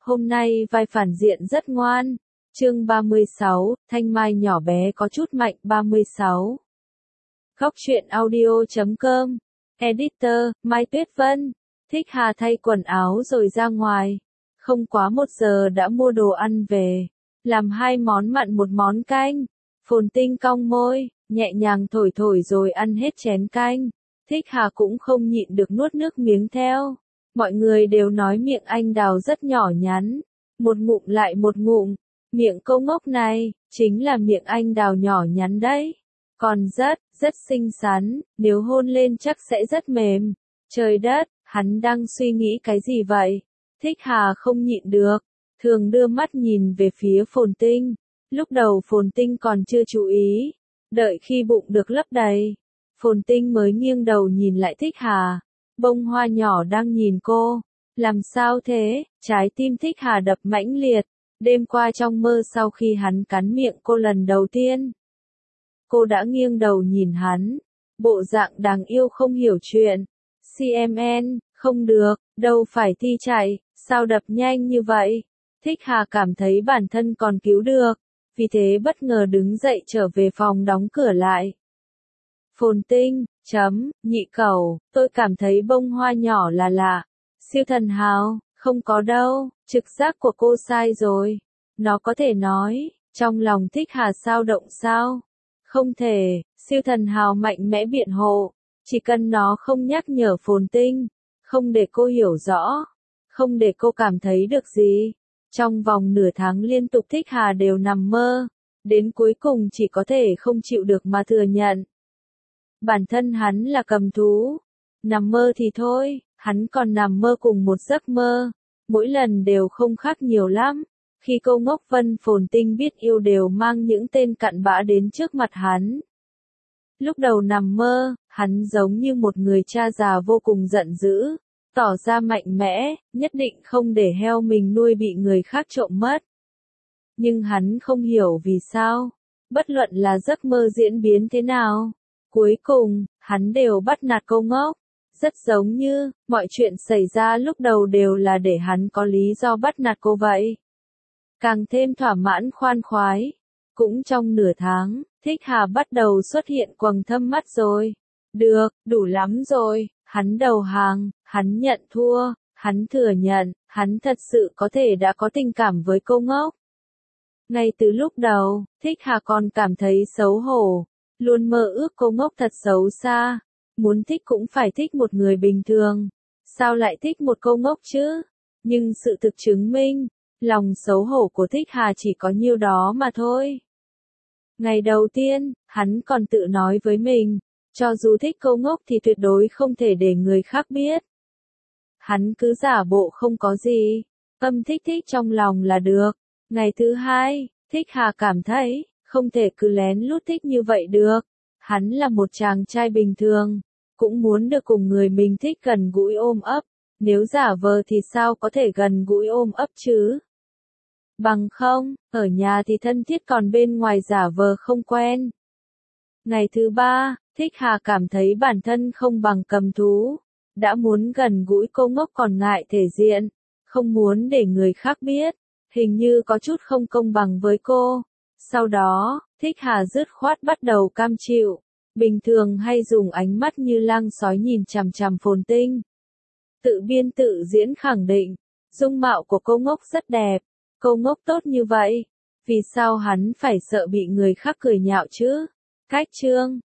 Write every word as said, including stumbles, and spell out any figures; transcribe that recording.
Hôm nay vai phản diện rất ngoan. Chương ba mươi sáu, Thanh Mai nhỏ bé có chút mạnh. ba mươi sáu. Góc truyện audio chấm com. Editor, Mai Tuyết Vân. Thích Hà thay quần áo rồi ra ngoài. Không quá một giờ đã mua đồ ăn về. Làm hai món mặn một món canh. Phồn Tinh cong môi, nhẹ nhàng thổi thổi rồi ăn hết chén canh. Thích Hà cũng không nhịn được nuốt nước miếng theo. Mọi người đều nói miệng anh Đào rất nhỏ nhắn. Một ngụm lại một ngụm. Miệng câu ngốc này, chính là miệng anh Đào nhỏ nhắn đấy. Còn rất, rất xinh xắn, nếu hôn lên chắc sẽ rất mềm. Trời đất, hắn đang suy nghĩ cái gì vậy? Thích Hà không nhịn được, thường đưa mắt nhìn về phía Phồn Tinh. Lúc đầu Phồn Tinh còn chưa chú ý, đợi khi bụng được lấp đầy, Phồn Tinh mới nghiêng đầu nhìn lại Thích Hà. Bông hoa nhỏ đang nhìn cô. Làm sao thế? Trái tim Thích Hà đập mãnh liệt. Đêm qua trong mơ sau khi hắn cắn miệng cô lần đầu tiên, cô đã nghiêng đầu nhìn hắn. Bộ dạng đáng yêu không hiểu chuyện. xê em en, không được, đâu phải thi chạy, sao đập nhanh như vậy? Thích Hà cảm thấy bản thân còn cứu được, vì thế bất ngờ đứng dậy trở về phòng đóng cửa lại. Phồn Tinh, chấm, nhị cẩu, tôi cảm thấy bông hoa nhỏ là lạ. Siêu thần hào, không có đâu, trực giác của cô sai rồi. Nó có thể nói, trong lòng Thích Hà sao động sao? Không thể, siêu thần hào mạnh mẽ biện hộ. Chỉ cần nó không nhắc nhở Phồn Tinh, không để cô hiểu rõ, không để cô cảm thấy được gì. Trong vòng nửa tháng liên tục Thích Hà đều nằm mơ, đến cuối cùng chỉ có thể không chịu được mà thừa nhận. Bản thân hắn là cầm thú. Nằm mơ thì thôi, hắn còn nằm mơ cùng một giấc mơ. Mỗi lần đều không khác nhiều lắm. Khi câu ngốc Vân Phồn Tinh biết yêu đều mang những tên cặn bã đến trước mặt hắn. Lúc đầu nằm mơ, hắn giống như một người cha già vô cùng giận dữ, tỏ ra mạnh mẽ, nhất định không để heo mình nuôi bị người khác trộm mất. Nhưng hắn không hiểu vì sao, bất luận là giấc mơ diễn biến thế nào, cuối cùng, hắn đều bắt nạt câu ngốc. Rất giống như, mọi chuyện xảy ra lúc đầu đều là để hắn có lý do bắt nạt cô vậy. Càng thêm thỏa mãn khoan khoái. Cũng trong nửa tháng, Thích Hà bắt đầu xuất hiện quầng thâm mắt rồi. Được, đủ lắm rồi, hắn đầu hàng, hắn nhận thua, hắn thừa nhận, hắn thật sự có thể đã có tình cảm với cô ngốc. Ngay từ lúc đầu, Thích Hà còn cảm thấy xấu hổ, luôn mơ ước cô ngốc thật xấu xa. Muốn thích cũng phải thích một người bình thường, sao lại thích một cô ngốc chứ? Nhưng sự thực chứng minh, lòng xấu hổ của Thích Hà chỉ có nhiêu đó mà thôi. Ngày đầu tiên, hắn còn tự nói với mình, cho dù thích cô ngốc thì tuyệt đối không thể để người khác biết. Hắn cứ giả bộ không có gì, âm thích thích trong lòng là được. Ngày thứ hai, Thích Hà cảm thấy, không thể cứ lén lút thích như vậy được. Hắn là một chàng trai bình thường, cũng muốn được cùng người mình thích gần gũi ôm ấp. Nếu giả vờ thì sao có thể gần gũi ôm ấp chứ? Bằng không, ở nhà thì thân thiết còn bên ngoài giả vờ không quen. Ngày thứ ba, Thích Hà cảm thấy bản thân không bằng cầm thú. Đã muốn gần gũi cô ngốc còn ngại thể diện, không muốn để người khác biết. Hình như có chút không công bằng với cô. Sau đó, Thích Hà dứt khoát bắt đầu cam chịu. Bình thường hay dùng ánh mắt như lang sói nhìn chằm chằm Phồn Tinh. Tự biên tự diễn khẳng định, dung mạo của cô ngốc rất đẹp. Cô ngốc tốt như vậy, vì sao hắn phải sợ bị người khác cười nhạo chứ? Cách chương